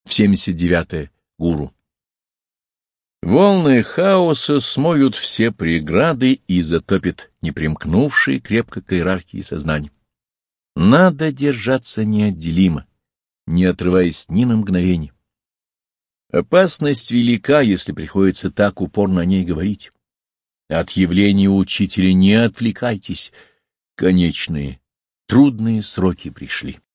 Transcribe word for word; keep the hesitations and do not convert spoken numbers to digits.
семьдесят девятое. Гуру. Волны хаоса смоют все преграды и затопят непримкнувшие крепко к иерархии сознания. Надо держаться неотделимо, не отрываясь ни на мгновение. Опасность велика, если приходится так упорно о ней говорить. От явления учителя не отвлекайтесь. Конечные, трудные сроки пришли.